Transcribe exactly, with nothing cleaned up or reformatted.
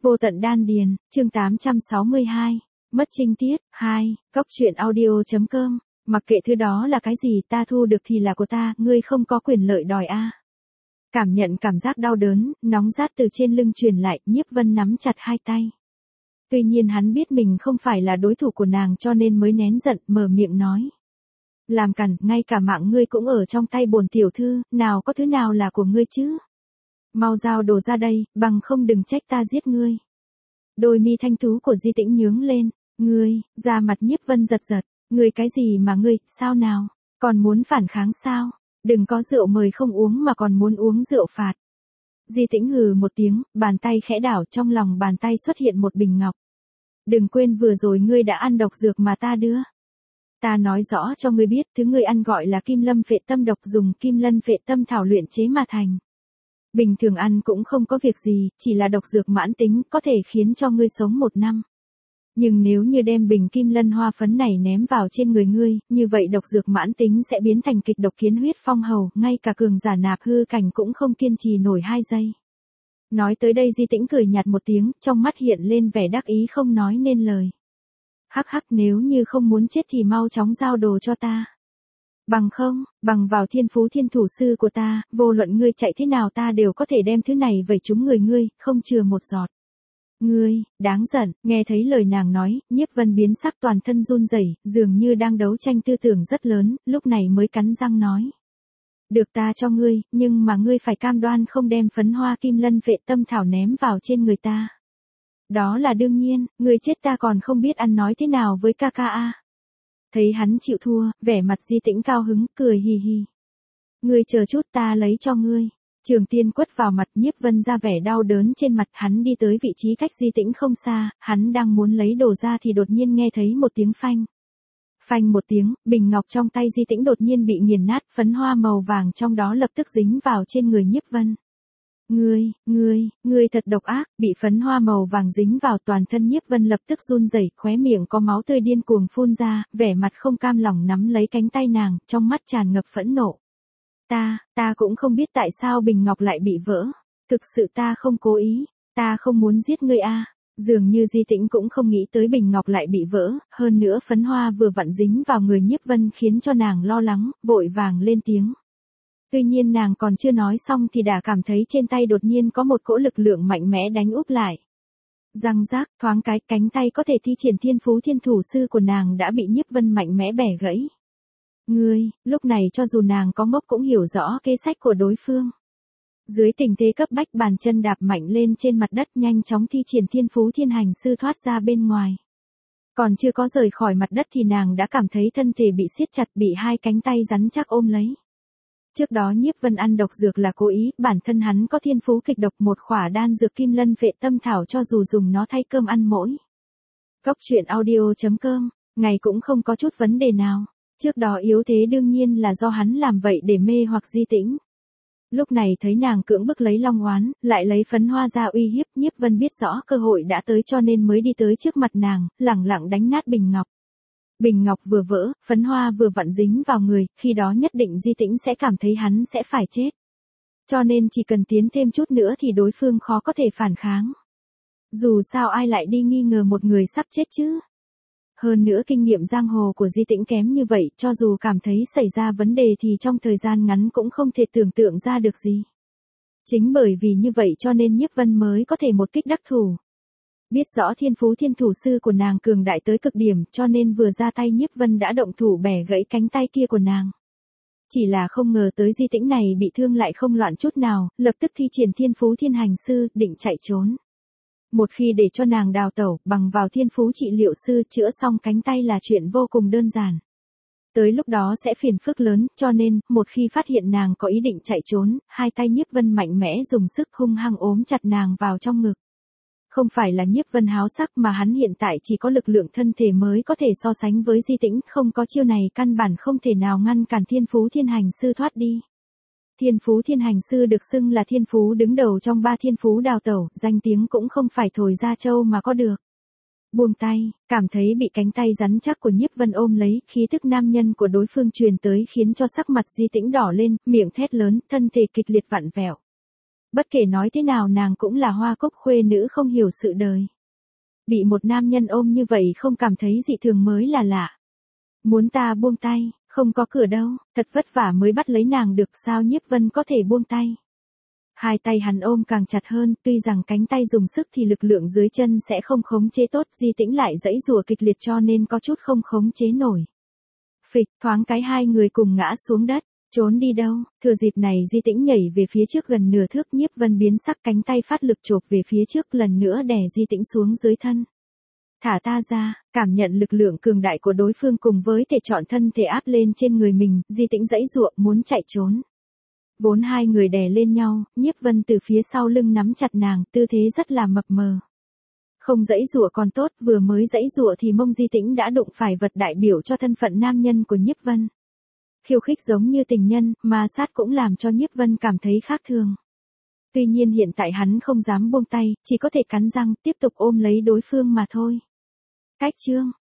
Vô tận đan điền, chương tám trăm sáu mươi hai, mất trinh tiết, hai, cốc truyện audio.com, mặc kệ thứ đó là cái gì ta thu được thì là của ta, ngươi không có quyền lợi đòi a. Cảm nhận cảm giác đau đớn, nóng rát từ trên lưng truyền lại, Nhiếp Vân nắm chặt hai tay. Tuy nhiên hắn biết mình không phải là đối thủ của nàng cho nên mới nén giận, mở miệng nói. Làm cằn, ngay cả mạng ngươi cũng ở trong tay bổn tiểu thư, nào có thứ nào là của ngươi chứ? Mau giao đồ ra đây, bằng không đừng trách ta giết ngươi. Đôi mi thanh tú của Di Tĩnh nhướng lên, ngươi, da mặt Nhiếp Vân giật giật, ngươi cái gì mà ngươi, sao nào, còn muốn phản kháng sao? Đừng có rượu mời không uống mà còn muốn uống rượu phạt. Di Tĩnh hừ một tiếng, bàn tay khẽ đảo, trong lòng bàn tay xuất hiện một bình ngọc. Đừng quên vừa rồi ngươi đã ăn độc dược mà ta đưa. Ta nói rõ cho ngươi biết, thứ ngươi ăn gọi là kim lâm phệ tâm độc, dùng kim lân phệ tâm thảo luyện chế mà thành. Bình thường ăn cũng không có việc gì, chỉ là độc dược mãn tính, có thể khiến cho ngươi sống một năm. Nhưng nếu như đem bình kim lân hoa phấn này ném vào trên người ngươi, như vậy độc dược mãn tính sẽ biến thành kịch độc kiến huyết phong hầu, ngay cả cường giả nạp hư cảnh cũng không kiên trì nổi hai giây. Nói tới đây Di Tĩnh cười nhạt một tiếng, trong mắt hiện lên vẻ đắc ý không nói nên lời. Hắc hắc, nếu như không muốn chết thì mau chóng giao đồ cho ta. Bằng không, bằng vào thiên phú thiên thủ sư của ta, vô luận ngươi chạy thế nào ta đều có thể đem thứ này vẩy trúng người ngươi, không chừa một giọt. Ngươi, đáng giận, nghe thấy lời nàng nói, Nhiếp Vân biến sắc toàn thân run rẩy, dường như đang đấu tranh tư tưởng rất lớn, lúc này mới cắn răng nói. Được ta cho ngươi, nhưng mà ngươi phải cam đoan không đem phấn hoa kim lân phệ tâm thảo ném vào trên người ta. Đó là đương nhiên, ngươi chết ta còn không biết ăn nói thế nào với ca ca a. Thấy hắn chịu thua, vẻ mặt Di Tĩnh cao hứng, cười hì hì. Ngươi chờ chút ta lấy cho ngươi. Trường tiên quất vào mặt, Nhiếp Vân ra vẻ đau đớn trên mặt, hắn đi tới vị trí cách Di Tĩnh không xa, hắn đang muốn lấy đồ ra thì đột nhiên nghe thấy một tiếng phanh. Phanh một tiếng, bình ngọc trong tay Di Tĩnh đột nhiên bị nghiền nát, phấn hoa màu vàng trong đó lập tức dính vào trên người Nhiếp Vân. Ngươi, ngươi, ngươi thật độc ác, bị phấn hoa màu vàng dính vào toàn thân Nhiếp Vân lập tức run rẩy, khóe miệng có máu tươi điên cuồng phun ra, vẻ mặt không cam lòng nắm lấy cánh tay nàng, trong mắt tràn ngập phẫn nộ. Ta, ta cũng không biết tại sao bình ngọc lại bị vỡ, thực sự ta không cố ý, ta không muốn giết ngươi a. Dường như Di Tĩnh cũng không nghĩ tới bình ngọc lại bị vỡ, hơn nữa phấn hoa vừa vặn dính vào người Nhiếp Vân khiến cho nàng lo lắng, vội vàng lên tiếng. Tuy nhiên nàng còn chưa nói xong thì đã cảm thấy trên tay đột nhiên có một cỗ lực lượng mạnh mẽ đánh úp lại. Răng rác, thoáng cái, cánh tay có thể thi triển thiên phú thiên thủ sư của nàng đã bị Nhiếp Vân mạnh mẽ bẻ gãy. Ngươi, lúc này cho dù nàng có ngốc cũng hiểu rõ kế sách của đối phương. Dưới tình thế cấp bách bàn chân đạp mạnh lên trên mặt đất, nhanh chóng thi triển thiên phú thiên hành sư thoát ra bên ngoài. Còn chưa có rời khỏi mặt đất thì nàng đã cảm thấy thân thể bị siết chặt, bị hai cánh tay rắn chắc ôm lấy. Trước đó Nhiếp Vân ăn độc dược là cố ý, bản thân hắn có thiên phú kịch độc, một khỏa đan dược kim lân phệ tâm thảo cho dù dùng nó thay cơm ăn mỗi. Cốc truyện audio.com, ngày cũng không có chút vấn đề nào. Trước đó yếu thế đương nhiên là do hắn làm vậy để mê hoặc Di Tĩnh. Lúc này thấy nàng cưỡng bức lấy long oán, lại lấy phấn hoa ra uy hiếp, Nhiếp Vân biết rõ cơ hội đã tới cho nên mới đi tới trước mặt nàng, lẳng lặng đánh nát bình ngọc. Bình ngọc vừa vỡ, phấn hoa vừa vặn dính vào người, khi đó nhất định Di Tĩnh sẽ cảm thấy hắn sẽ phải chết. Cho nên chỉ cần tiến thêm chút nữa thì đối phương khó có thể phản kháng. Dù sao ai lại đi nghi ngờ một người sắp chết chứ. Hơn nữa kinh nghiệm giang hồ của Di Tĩnh kém như vậy, cho dù cảm thấy xảy ra vấn đề thì trong thời gian ngắn cũng không thể tưởng tượng ra được gì. Chính bởi vì như vậy cho nên Nhiếp Vân mới có thể một kích đắc thủ. Biết rõ thiên phú thiên thủ sư của nàng cường đại tới cực điểm cho nên vừa ra tay Nhiếp Vân đã động thủ bẻ gãy cánh tay kia của nàng. Chỉ là không ngờ tới Di Tĩnh này bị thương lại không loạn chút nào, lập tức thi triển thiên phú thiên hành sư, định chạy trốn. Một khi để cho nàng đào tẩu, bằng vào thiên phú trị liệu sư chữa xong cánh tay là chuyện vô cùng đơn giản. Tới lúc đó sẽ phiền phức lớn, cho nên, một khi phát hiện nàng có ý định chạy trốn, hai tay Nhiếp Vân mạnh mẽ dùng sức hung hăng ốm chặt nàng vào trong ngực. Không phải là Nhiếp Vân háo sắc mà hắn hiện tại chỉ có lực lượng thân thể mới có thể so sánh với Di Tĩnh, không có chiêu này căn bản không thể nào ngăn cản thiên phú thiên hành sư thoát đi. Thiên phú thiên hành sư được xưng là thiên phú đứng đầu trong ba thiên phú đào tẩu, danh tiếng cũng không phải thổi ra châu mà có được. Buông tay, cảm thấy bị cánh tay rắn chắc của Nhiếp Vân ôm lấy, khí thức nam nhân của đối phương truyền tới khiến cho sắc mặt Di Tĩnh đỏ lên, miệng thét lớn, thân thể kịch liệt vặn vẹo. Bất kể nói thế nào nàng cũng là Hoa Cúc khuê nữ không hiểu sự đời. Bị một nam nhân ôm như vậy không cảm thấy dị thường mới là lạ. Muốn ta buông tay, không có cửa đâu, thật vất vả mới bắt lấy nàng được, sao Nhiếp Vân có thể buông tay. Hai tay hắn ôm càng chặt hơn, tuy rằng cánh tay dùng sức thì lực lượng dưới chân sẽ không khống chế tốt, Di Tĩnh lại giãy giụa kịch liệt cho nên có chút không khống chế nổi. Phịch, thoáng cái hai người cùng ngã xuống đất, trốn đi đâu, thừa dịp này Di Tĩnh nhảy về phía trước gần nửa thước, Nhiếp Vân biến sắc, cánh tay phát lực chộp về phía trước, lần nữa đè Di Tĩnh xuống dưới thân. Thả ta ra, cảm nhận lực lượng cường đại của đối phương cùng với thể chọn thân thể áp lên trên người mình, Di Tĩnh giãy giụa muốn chạy trốn. Vốn hai người đè lên nhau, Nhiếp Vân từ phía sau lưng nắm chặt nàng, tư thế rất là mập mờ. Không giãy giụa còn tốt, vừa mới giãy giụa thì mông Di Tĩnh đã đụng phải vật đại biểu cho thân phận nam nhân của Nhiếp Vân. Khiêu khích giống như tình nhân, ma sát cũng làm cho Nhiếp Vân cảm thấy khác thường. Tuy nhiên hiện tại hắn không dám buông tay, chỉ có thể cắn răng tiếp tục ôm lấy đối phương mà thôi. Cách chương